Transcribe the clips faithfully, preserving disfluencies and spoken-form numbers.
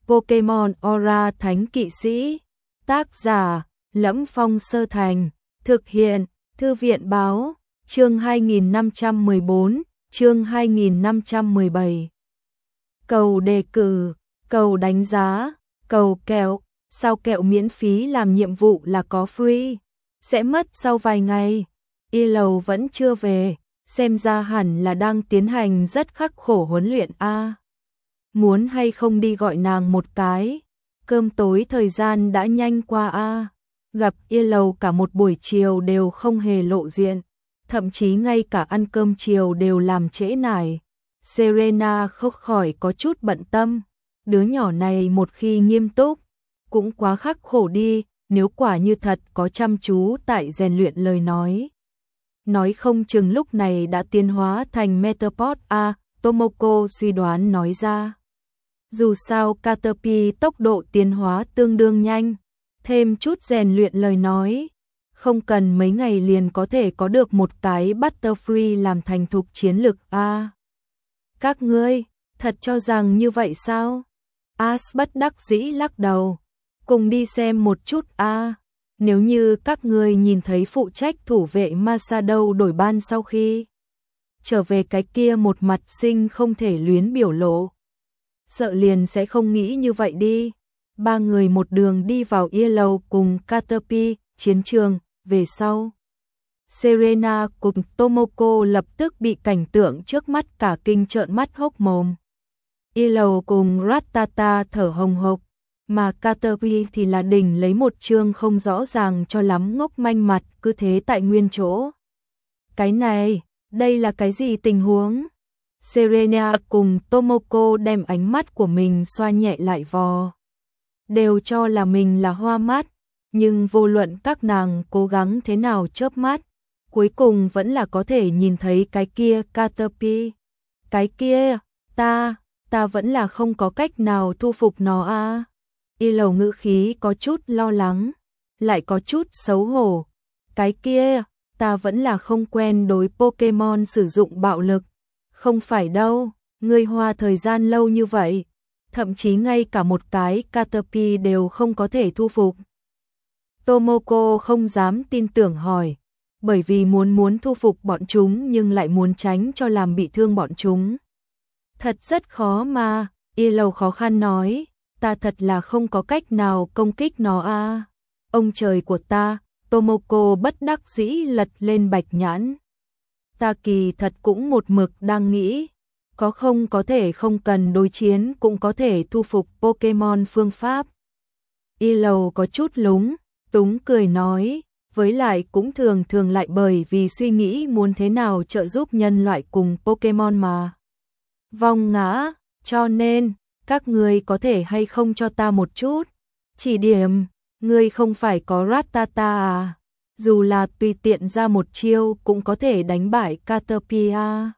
Pokemon Aura Thánh Kỵ Sĩ. Tác giả: Lẫm Phong Sơ Thành. Thực hiện: Thư viện Báo. Chương hai nghìn năm trăm mười bốn, chương hai nghìn năm trăm mười bảy. Cầu đề cử, cầu đánh giá, cầu kẹo. Sao kẹo miễn phí làm nhiệm vụ là có free? Sẽ mất sau vài ngày. Y Lầu vẫn chưa về, xem ra hẳn là đang tiến hành rất khắc khổ huấn luyện a. Muốn hay không đi gọi nàng một cái? Cơm tối thời gian đã nhanh qua a. Gặp Y Lầu cả một buổi chiều đều không hề lộ diện, thậm chí ngay cả ăn cơm chiều đều làm trễ nải. Serena không khỏi có chút bận tâm, đứa nhỏ này một khi nghiêm túc cũng quá khắc khổ đi, nếu quả như thật có chăm chú tại rèn luyện lời nói. Nói không chừng lúc này đã tiến hóa thành Metapod a, Tomoko suy đoán nói ra. Dù sao Caterpie tốc độ tiến hóa tương đương nhanh, thêm chút rèn luyện lời nói, không cần mấy ngày liền có thể có được một cái Butterfree làm thành thục chiến lực a. Các ngươi, thật cho rằng như vậy sao? Ash bất đắc dĩ lắc đầu. Cùng đi xem một chút a. Nếu như các ngươi nhìn thấy phụ trách thủ vệ Masado đổi ban sau khi trở về cái kia một mặt sinh không thể luyến biểu lộ, sợ liền sẽ không nghĩ như vậy đi. Ba người một đường đi vào Y Lầu cùng Caterpie chiến trường, về sau Serena cùng Tomoko lập tức bị cảnh tượng trước mắt cả kinh trợn mắt hốc mồm. Y Lầu cùng Rattata thở hồng hộc, mà Caterpie thì là đỉnh lấy một chương không rõ ràng cho lắm ngốc manh mặt, cứ thế tại nguyên chỗ. Cái này, đây là cái gì tình huống? Serena cùng Tomoko đem ánh mắt của mình xoa nhẹ lại vò. Đều cho là mình là hoa mắt, nhưng vô luận các nàng cố gắng thế nào chớp mắt, cuối cùng vẫn là có thể nhìn thấy cái kia Caterpie. Cái kia, ta, ta vẫn là không có cách nào thu phục nó a. Y Lầu ngữ khí có chút lo lắng, lại có chút xấu hổ. Cái kia, ta vẫn là không quen đối Pokemon sử dụng bạo lực. Không phải đâu, ngươi hoa thời gian lâu như vậy, thậm chí ngay cả một cái Caterpie đều không có thể thu phục. Tomoko không dám tin tưởng hỏi, bởi vì muốn muốn thu phục bọn chúng nhưng lại muốn tránh cho làm bị thương bọn chúng. Thật rất khó mà, Y Lầu khó khăn nói, ta thật là không có cách nào công kích nó a. Ông trời của ta, Tomoko bất đắc dĩ lật lên bạch nhãn. Ta kỳ thật cũng một mực đang nghĩ, có không có thể không cần đối chiến cũng có thể thu phục Pokemon phương pháp. Y Lầu có chút lúng túng cười nói, với lại cũng thường thường lại bởi vì suy nghĩ muốn thế nào trợ giúp nhân loại cùng Pokemon mà vong ngã, cho nên các ngươi có thể hay không cho ta một chút chỉ điểm? Ngươi không phải có Rattata à? Dù là tùy tiện ra một chiêu cũng có thể đánh bại Caterpie.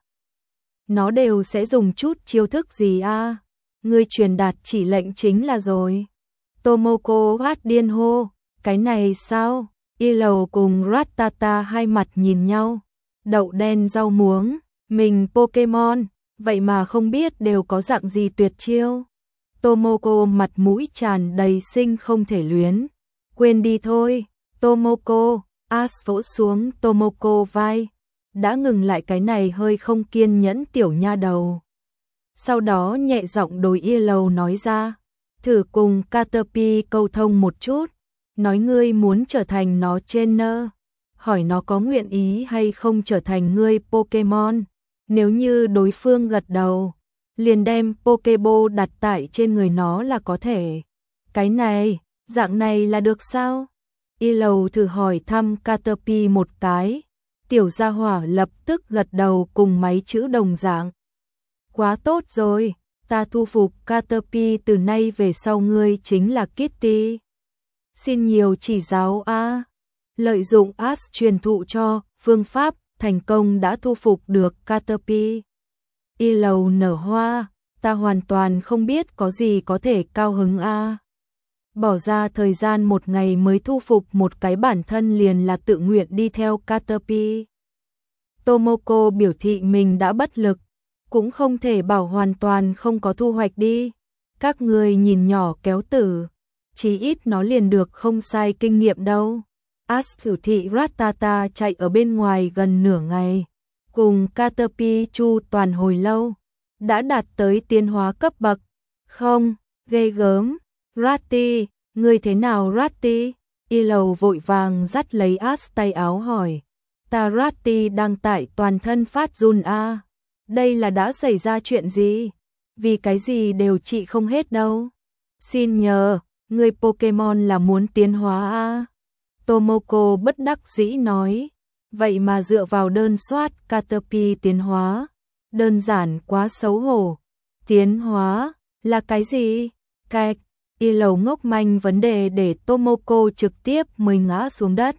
Nó đều sẽ dùng chút chiêu thức gì a? Ngươi truyền đạt chỉ lệnh chính là rồi. Tomoko hát điên hô, cái này sao? Y Lầu cùng Rattata hai mặt nhìn nhau, đậu đen rau muống, mình Pokemon, vậy mà không biết đều có dạng gì tuyệt chiêu. Tomoko mặt mũi tràn đầy sinh không thể luyến. Quên đi thôi, Tomoko. Ash vỗ xuống Tomoko vai, đã ngừng lại cái này hơi không kiên nhẫn tiểu nha đầu. Sau đó nhẹ giọng đối Y Lầu nói ra, thử cùng Caterpie câu thông một chút, nói ngươi muốn trở thành nó trainer, hỏi nó có nguyện ý hay không trở thành ngươi Pokemon. Nếu như đối phương gật đầu, liền đem Pokeball đặt tại trên người nó là có thể. Cái này, dạng này là được sao? Y Lầu thử hỏi thăm Caterpie một cái, tiểu gia hỏa lập tức gật đầu cùng máy chữ đồng dạng. Quá tốt rồi, ta thu phục Caterpie, từ nay về sau ngươi chính là Kitty. Xin nhiều chỉ giáo a. Lợi dụng Ash truyền thụ cho phương pháp, thành công đã thu phục được Caterpie. Y Lầu nở hoa, ta hoàn toàn không biết có gì có thể cao hứng a. Bỏ ra thời gian một ngày mới thu phục một cái, bản thân liền là tự nguyện đi theo Caterpie. Tomoko biểu thị mình đã bất lực, cũng không thể bảo hoàn toàn không có thu hoạch đi. Các người nhìn nhỏ kéo tử, chí ít nó liền được không sai kinh nghiệm đâu. As thử thị Rattata chạy ở bên ngoài gần nửa ngày, cùng Caterpie chu toàn hồi lâu, đã đạt tới tiến hóa cấp bậc. Không, ghê gớm. Ratty, ngươi thế nào Ratty? Y Lầu vội vàng dắt lấy As tay áo hỏi. Ta Ratty đang tại toàn thân phát run a. Đây là đã xảy ra chuyện gì? Vì cái gì đều trị không hết đâu. Xin nhờ, người Pokemon là muốn tiến hóa a. Tomoko bất đắc dĩ nói. Vậy mà dựa vào đơn soát Caterpie tiến hóa. Đơn giản quá xấu hổ. Tiến hóa, là cái gì? Cạch, Y Lầu ngốc manh vấn đề để Tomoko trực tiếp mới ngã xuống đất.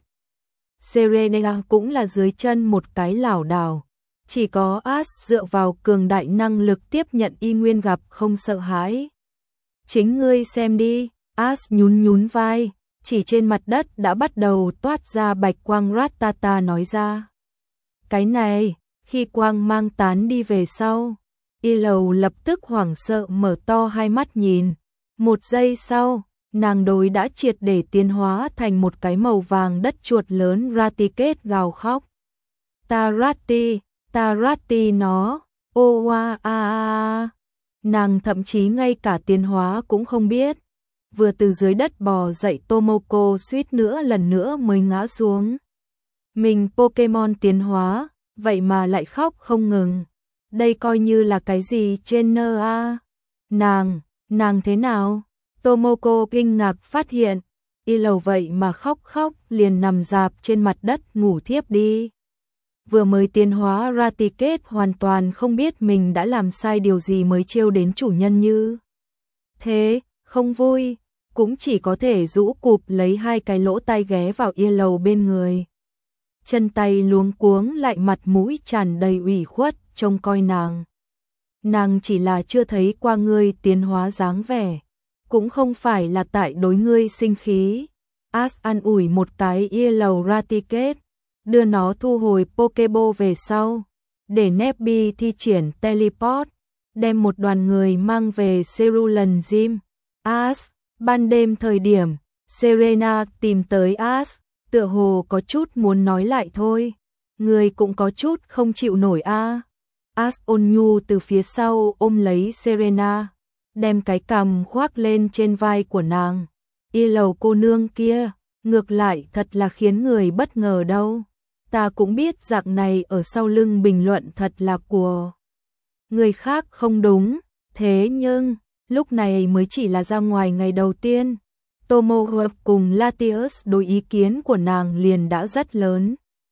Serena cũng là dưới chân một cái lảo đảo. Chỉ có As dựa vào cường đại năng lực tiếp nhận y nguyên gặp không sợ hãi. Chính ngươi xem đi, As nhún nhún vai, chỉ trên mặt đất đã bắt đầu toát ra bạch quang. Rattata nói ra. Cái này, khi quang mang tán đi về sau, Y Lầu lập tức hoảng sợ mở to hai mắt nhìn. Một giây sau, nàng đối đã triệt để tiến hóa thành một cái màu vàng đất chuột lớn. Raticate gào khóc. Ta Ratty, ta Ratty nó, ô oa a a. Nàng thậm chí ngay cả tiến hóa cũng không biết. Vừa từ dưới đất bò dậy Tomoko suýt nữa lần nữa mới ngã xuống. Mình Pokemon tiến hóa, vậy mà lại khóc không ngừng. Đây coi như là cái gì trên nơ a? Nàng, nàng thế nào? Tomoko kinh ngạc phát hiện, Y Lầu vậy mà khóc khóc liền nằm rạp trên mặt đất ngủ thiếp đi. Vừa mới tiến hóa Raticate hoàn toàn không biết mình đã làm sai điều gì mới trêu đến chủ nhân như thế, không vui, cũng chỉ có thể rũ cụp lấy hai cái lỗ tai ghé vào Y Lầu bên người. Chân tay luống cuống lại mặt mũi tràn đầy ủy khuất trông coi nàng. Nàng chỉ là chưa thấy qua ngươi tiến hóa dáng vẻ, cũng không phải là tại đối ngươi sinh khí. As an ủi một cái Y Lầu Raticate, đưa nó thu hồi Pokeball về sau, để Nebby thi triển teleport, đem một đoàn người mang về Cerulean Gym. As, ban đêm thời điểm, Serena tìm tới As, tựa hồ có chút muốn nói lại thôi. Người cũng có chút không chịu nổi a. As ôn nhu từ phía sau ôm lấy Serena, đem cái cằm khoác lên trên vai của nàng. Y Lầu cô nương kia, ngược lại thật là khiến người bất ngờ đâu. Ta cũng biết dạng này ở sau lưng bình luận thật là của người khác không đúng, thế nhưng lúc này mới chỉ là ra ngoài ngày đầu tiên. Tomohawk cùng Latius đối ý kiến của nàng liền đã rất lớn.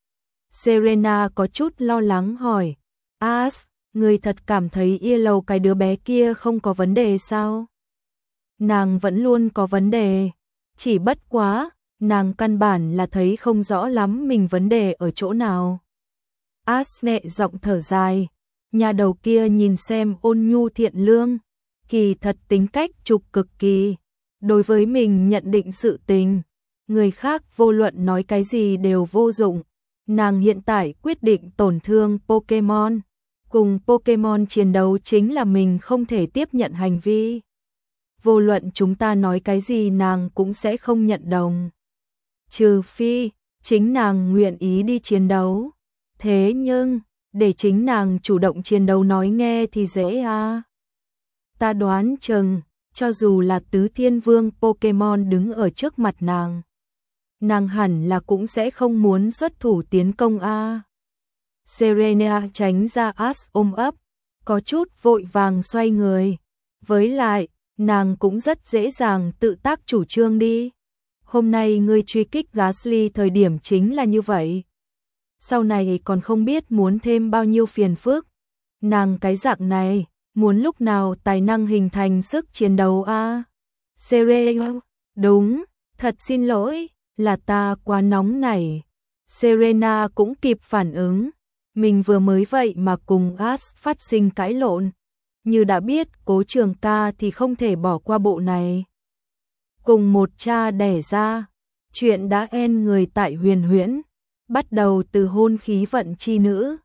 Serena có chút lo lắng hỏi, As, người thật cảm thấy Y Lầu cái đứa bé kia không có vấn đề sao? Nàng vẫn luôn có vấn đề, chỉ bất quá, nàng căn bản là thấy không rõ lắm mình vấn đề ở chỗ nào. As nhẹ giọng thở dài, nhà đầu kia nhìn xem ôn nhu thiện lương, kỳ thật tính cách trục cực kỳ. Đối với mình nhận định sự tình, người khác vô luận nói cái gì đều vô dụng. Nàng hiện tại quyết định tổn thương Pokemon. Cùng Pokemon chiến đấu chính là mình không thể tiếp nhận hành vi. Vô luận chúng ta nói cái gì nàng cũng sẽ không nhận đồng. Trừ phi, chính nàng nguyện ý đi chiến đấu. Thế nhưng, để chính nàng chủ động chiến đấu nói nghe thì dễ à. Ta đoán chừng, cho dù là tứ thiên vương Pokemon đứng ở trước mặt nàng, nàng hẳn là cũng sẽ không muốn xuất thủ tiến công a. Serena tránh ra As ôm ấp, có chút vội vàng xoay người. Với lại, nàng cũng rất dễ dàng tự tác chủ trương đi. Hôm nay ngươi truy kích Gastly thời điểm chính là như vậy. Sau này còn không biết muốn thêm bao nhiêu phiền phức. Nàng cái dạng này, muốn lúc nào tài năng hình thành sức chiến đấu a? À? Serena, đúng, thật xin lỗi, là ta quá nóng nảy. Serena cũng kịp phản ứng, mình vừa mới vậy mà cùng As phát sinh cãi lộn. Như đã biết Cố Trường Ca thì không thể bỏ qua bộ này. Cùng một cha đẻ ra, chuyện đã en người tại Huyền Huyễn, bắt đầu từ hôn khí vận chi nữ.